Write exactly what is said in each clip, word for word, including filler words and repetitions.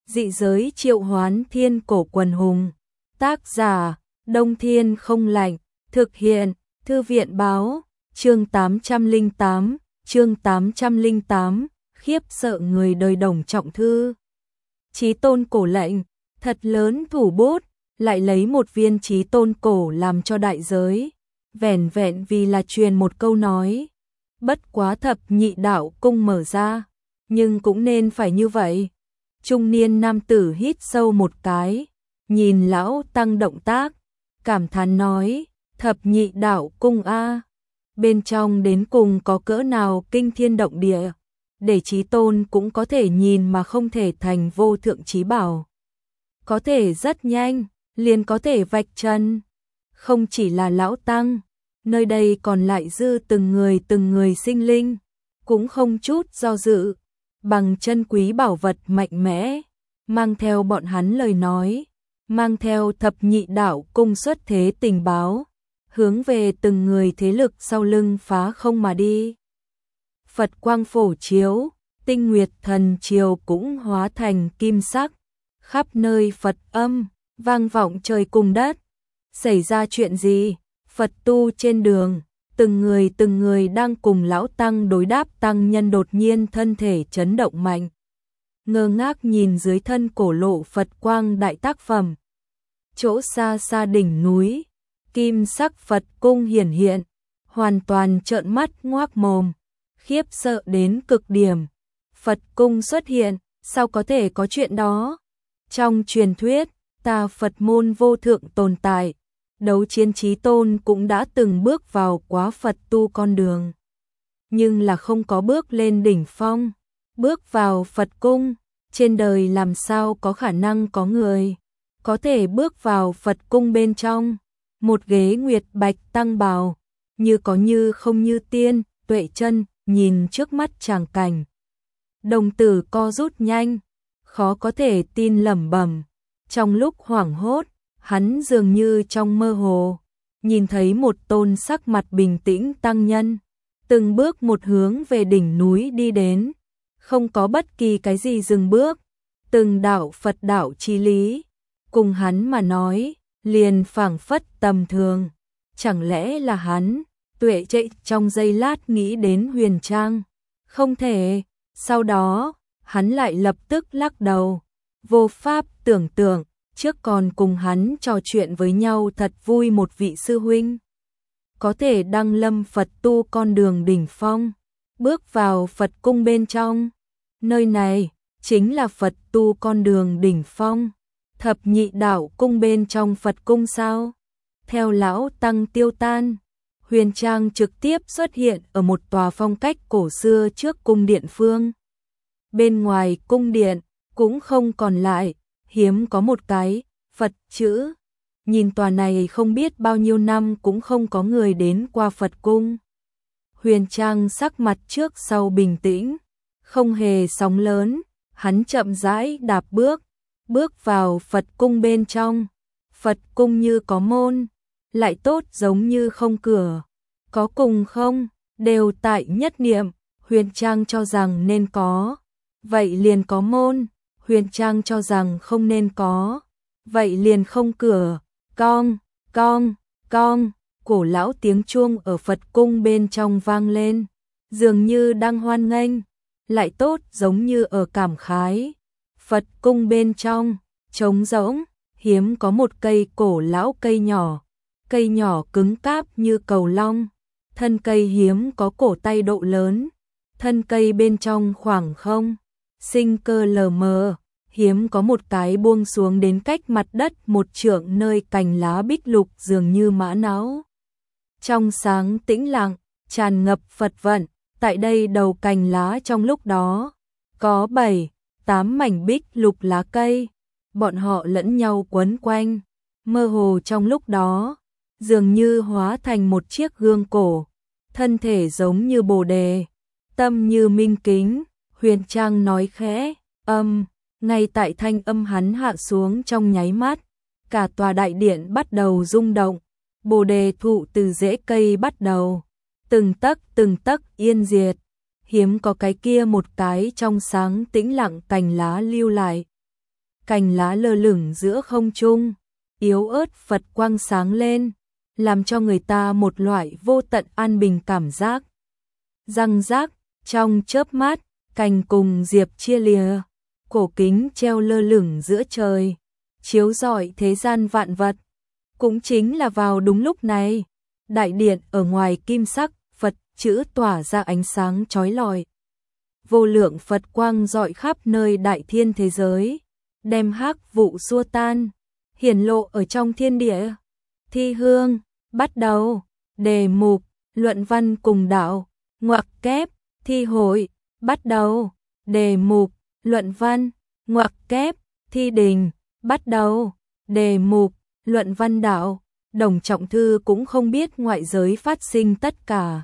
Dị giới triệu hoán thiên cổ quần hùng. Tác giả, Đông Thiên không lạnh. Thực hiện, Thư viện báo. Chương tám trăm lẻ tám, chương tám trăm lẻ tám, khiếp sợ người đời Đồng Trọng Thư. Chí tôn cổ lệnh, thật lớn thủ bút, lại lấy một viên chí tôn cổ làm cho đại giới. Vẻn vẹn vì là truyền một câu nói. Bất quá thập nhị đạo cung mở ra, nhưng cũng nên phải như vậy. Trung niên nam tử hít sâu một cái, nhìn lão tăng động tác, cảm thán nói, thập nhị đạo cung a, bên trong đến cùng có cỡ nào kinh thiên động địa, để chí tôn cũng có thể nhìn mà không thể thành vô thượng chí bảo. Có thể rất nhanh, liền có thể vạch chân. Không chỉ là lão tăng, nơi đây còn lại dư từng người từng người sinh linh, cũng không chút do dự, bằng chân quý bảo vật mạnh mẽ, mang theo bọn hắn lời nói, mang theo thập nhị đạo cung xuất thế tình báo, hướng về từng người thế lực sau lưng phá không mà đi. Phật quang phổ chiếu, tinh nguyệt thần triều cũng hóa thành kim sắc, khắp nơi Phật âm, vang vọng trời cùng đất. Xảy ra chuyện gì? Phật tu trên đường, từng người từng người đang cùng lão tăng đối đáp, tăng nhân đột nhiên thân thể chấn động mạnh. Ngơ ngác nhìn dưới thân cổ lộ Phật quang đại tác phẩm. Chỗ xa xa đỉnh núi, kim sắc Phật cung hiển hiện, hoàn toàn trợn mắt ngoác mồm, khiếp sợ đến cực điểm. Phật cung xuất hiện, sao có thể có chuyện đó? Trong truyền thuyết, ta Phật môn vô thượng tồn tại, đấu chiến chí tôn cũng đã từng bước vào quá Phật tu con đường. Nhưng là không có bước lên đỉnh phong, bước vào Phật cung, trên đời làm sao có khả năng có người có thể bước vào Phật cung bên trong. Một ghế nguyệt bạch tăng bào, như có như không như tiên, Tuệ Chân nhìn trước mắt tràng cảnh. Đồng tử co rút nhanh, khó có thể tin lẩm bẩm. Trong lúc hoảng hốt, hắn dường như trong mơ hồ, nhìn thấy một tôn sắc mặt bình tĩnh tăng nhân, từng bước một hướng về đỉnh núi đi đến, không có bất kỳ cái gì dừng bước, từng đạo Phật đạo chi lý, cùng hắn mà nói, liền phảng phất tầm thường. Chẳng lẽ là hắn? Tuệ chạy trong giây lát nghĩ đến Huyền Trang. Không thể, sau đó, hắn lại lập tức lắc đầu, vô pháp tưởng tượng. Trước còn cùng hắn trò chuyện với nhau thật vui một vị sư huynh, có thể đăng lâm Phật tu con đường đỉnh phong, bước vào Phật cung bên trong. Nơi này chính là Phật tu con đường đỉnh phong, thập nhị đạo cung bên trong Phật cung sao? Theo lão tăng tiêu tan, Huyền Trang trực tiếp xuất hiện ở một tòa phong cách cổ xưa trước cung điện phương. Bên ngoài cung điện cũng không còn lại, hiếm có một cái Phật chữ. Nhìn tòa này không biết bao nhiêu năm cũng không có người đến qua Phật cung. Huyền Trang sắc mặt trước sau bình tĩnh, không hề sóng lớn, hắn chậm rãi đạp bước, bước vào Phật cung bên trong. Phật cung như có môn, lại tốt giống như không cửa. Có cùng không, đều tại nhất niệm. Huyền Trang cho rằng nên có, vậy liền có môn. Huyền Trang cho rằng không nên có, vậy liền không cửa. Cong, cong, cong, cổ lão tiếng chuông ở Phật cung bên trong vang lên, dường như đang hoan nghênh, lại tốt giống như ở cảm khái. Phật cung bên trong, trống rỗng, hiếm có một cây cổ lão cây nhỏ, cây nhỏ cứng cáp như cầu long, thân cây hiếm có cổ tay độ lớn, thân cây bên trong khoảng không, sinh cơ lờ mờ. Hiếm có một cái buông xuống đến cách mặt đất một trượng nơi cành lá bích lục dường như mã não. Trong sáng tĩnh lặng, tràn ngập Phật vận, tại đây đầu cành lá trong lúc đó, có bảy, tám mảnh bích lục lá cây, bọn họ lẫn nhau quấn quanh, mơ hồ trong lúc đó, dường như hóa thành một chiếc gương cổ, thân thể giống như bồ đề, tâm như minh kính. Huyền Trang nói khẽ, âm. Ngay tại thanh âm hắn hạ xuống trong nháy mắt, cả tòa đại điện bắt đầu rung động, bồ đề thụ từ rễ cây bắt đầu, từng tấc từng tấc yên diệt, hiếm có cái kia một cái trong sáng tĩnh lặng cành lá lưu lại. cành lá lơ lửng giữa không trung, yếu ớt Phật quang sáng lên, làm cho người ta một loại vô tận an bình cảm giác. Răng rác, trong chớp mắt, cành cùng diệp chia lìa, cổ kính treo lơ lửng giữa trời, chiếu rọi thế gian vạn vật. Cũng chính là vào đúng lúc này, đại điện ở ngoài kim sắc Phật chữ tỏa ra ánh sáng chói lọi. Vô lượng Phật quang rọi khắp nơi đại thiên thế giới, đem hắc vụ xua tan, hiển lộ ở trong thiên địa. Thi hương, bắt đầu, đề mục, luận văn cùng đạo, ngoặc kép, thi hội, bắt đầu, đề mục, luận văn, ngoặc kép, thi đình, bắt đầu, đề mục, luận văn đạo. Đồng Trọng Thư cũng không biết ngoại giới phát sinh tất cả.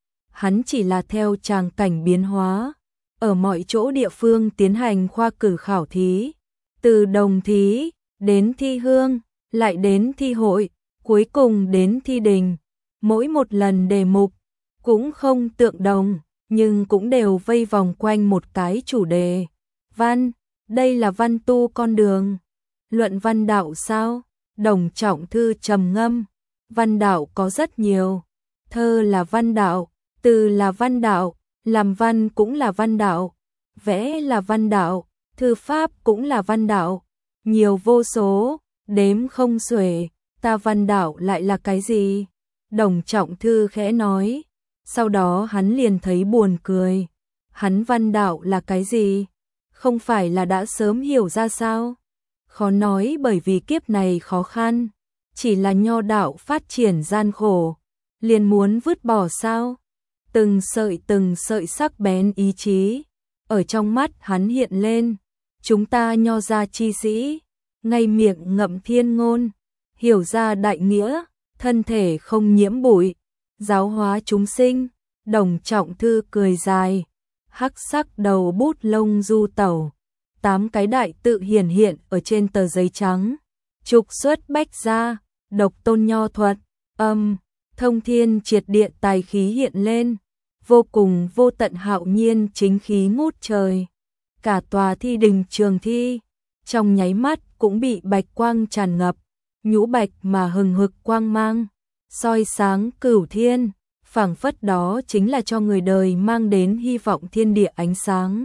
Hắn chỉ là theo tràng cảnh biến hóa, ở mọi chỗ địa phương tiến hành khoa cử khảo thí, từ đồng thí, đến thi hương, lại đến thi hội, cuối cùng đến thi đình. Mỗi một lần đề mục, cũng không tượng đồng, nhưng cũng đều vây vòng quanh một cái chủ đề. Văn, đây là văn tu con đường. Luận văn đạo sao? Đồng Trọng Thư trầm ngâm. Văn đạo có rất nhiều. Thơ là văn đạo, từ là văn đạo, làm văn cũng là văn đạo, vẽ là văn đạo, thư pháp cũng là văn đạo. Nhiều vô số, đếm không xuể, ta văn đạo lại là cái gì? Đồng Trọng Thư khẽ nói. Sau đó hắn liền thấy buồn cười. Hắn văn đạo là cái gì? Không phải là đã sớm hiểu ra sao? Khó nói bởi vì kiếp này khó khăn, chỉ là nho đạo phát triển gian khổ, liền muốn vứt bỏ sao? Từng sợi từng sợi sắc bén ý chí, ở trong mắt hắn hiện lên. Chúng ta nho gia chi sĩ, ngay miệng ngậm thiên ngôn, hiểu ra đại nghĩa, thân thể không nhiễm bụi, giáo hóa chúng sinh. Đồng Trọng Thư cười dài, hắc sắc đầu bút lông du tẩu, tám cái đại tự hiển hiện ở trên tờ giấy trắng. Trục xuất bách gia, độc tôn nho thuật, âm, thông thiên triệt điện tài khí hiện lên, vô cùng vô tận hạo nhiên chính khí ngút trời. Cả tòa thi đình trường thi, trong nháy mắt cũng bị bạch quang tràn ngập, nhũ bạch mà hừng hực quang mang, soi sáng cửu thiên, phảng phất đó chính là cho người đời mang đến hy vọng thiên địa ánh sáng.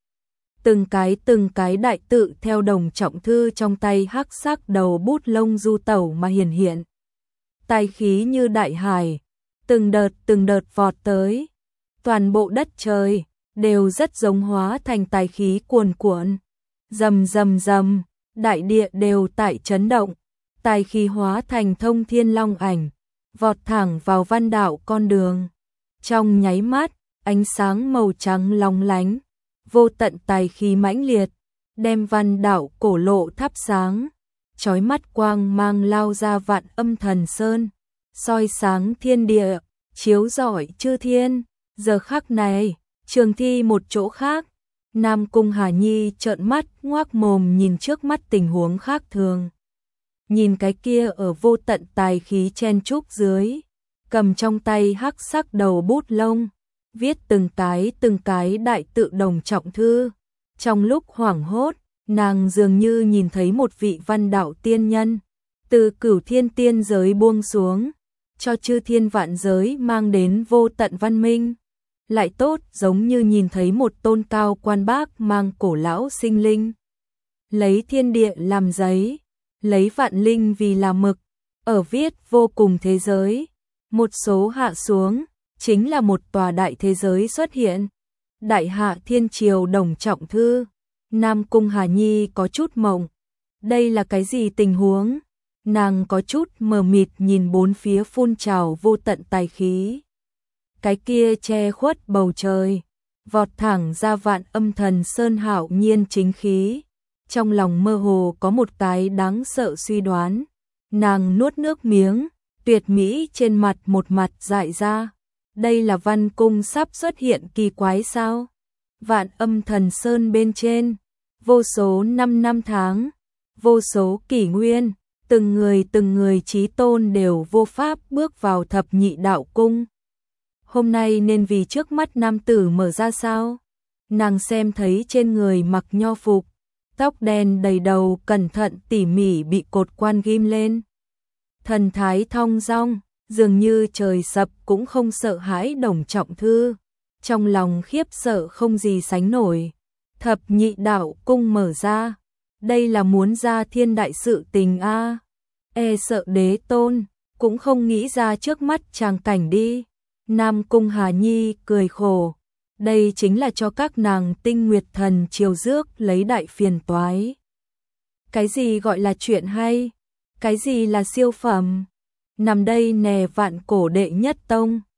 Từng cái từng cái đại tự theo Đồng Trọng Thư trong tay hắc sắc đầu bút lông du tẩu mà hiển hiện. Tài khí như đại hải, từng đợt từng đợt vọt tới. Toàn bộ đất trời đều rất giống hóa thành tài khí cuồn cuộn. Rầm rầm rầm, đại địa đều tại chấn động. Tài khí hóa thành thông thiên long ảnh, vọt thẳng vào văn đạo con đường. Trong nháy mắt, ánh sáng màu trắng long lánh, vô tận tài khí mãnh liệt, đem văn đạo cổ lộ thắp sáng. Chói mắt quang mang lao ra vạn âm thần sơn, soi sáng thiên địa, chiếu rọi chư thiên. Giờ khắc này, trường thi một chỗ khác, Nam Cung Hà Nhi trợn mắt ngoác mồm nhìn trước mắt tình huống khác thường. Nhìn cái kia ở vô tận tài khí chen chúc dưới, cầm trong tay hắc sắc đầu bút lông, viết từng cái từng cái đại tự Đồng Trọng Thư. Trong lúc hoảng hốt, nàng dường như nhìn thấy một vị văn đạo tiên nhân, từ cửu thiên tiên giới buông xuống, cho chư thiên vạn giới mang đến vô tận văn minh. Lại tốt giống như nhìn thấy một tôn cao quan bác mang cổ lão sinh linh. Lấy thiên địa làm giấy, lấy vạn linh vì là mực, ở viết vô cùng thế giới. Một số hạ xuống, chính là một tòa đại thế giới xuất hiện. Đại hạ thiên triều Đồng Trọng Thư. Nam Cung Hà Nhi có chút mộng. Đây là cái gì tình huống? Nàng có chút mờ mịt nhìn bốn phía phun trào vô tận tài khí. Cái kia che khuất bầu trời, vọt thẳng ra vạn âm thần sơn hạo nhiên chính khí. Trong lòng mơ hồ có một cái đáng sợ suy đoán. Nàng nuốt nước miếng, tuyệt mỹ trên mặt một mặt dại ra. Đây là văn cung sắp xuất hiện kỳ quái sao? Vạn âm thần sơn bên trên, vô số năm năm tháng, vô số kỷ nguyên, từng người từng người chí tôn đều vô pháp bước vào thập nhị đạo cung. Hôm nay nên vì trước mắt nam tử mở ra sao? Nàng xem thấy trên người mặc nho phục, tóc đen đầy đầu cẩn thận tỉ mỉ bị cột quan ghim lên. Thần thái thong dong, dường như trời sập cũng không sợ hãi Đồng Trọng Thư, trong lòng khiếp sợ không gì sánh nổi. Thập nhị đạo cung mở ra, đây là muốn ra thiên đại sự tình a. E sợ đế tôn, cũng không nghĩ ra trước mắt tràng cảnh đi. Nam Cung Hà Nhi cười khổ, đây chính là cho các nàng Tinh Nguyệt Thần chiều rước lấy đại phiền toái. Cái gì gọi là chuyện hay? Cái gì là siêu phẩm? Nằm đây nè vạn cổ đệ nhất tông,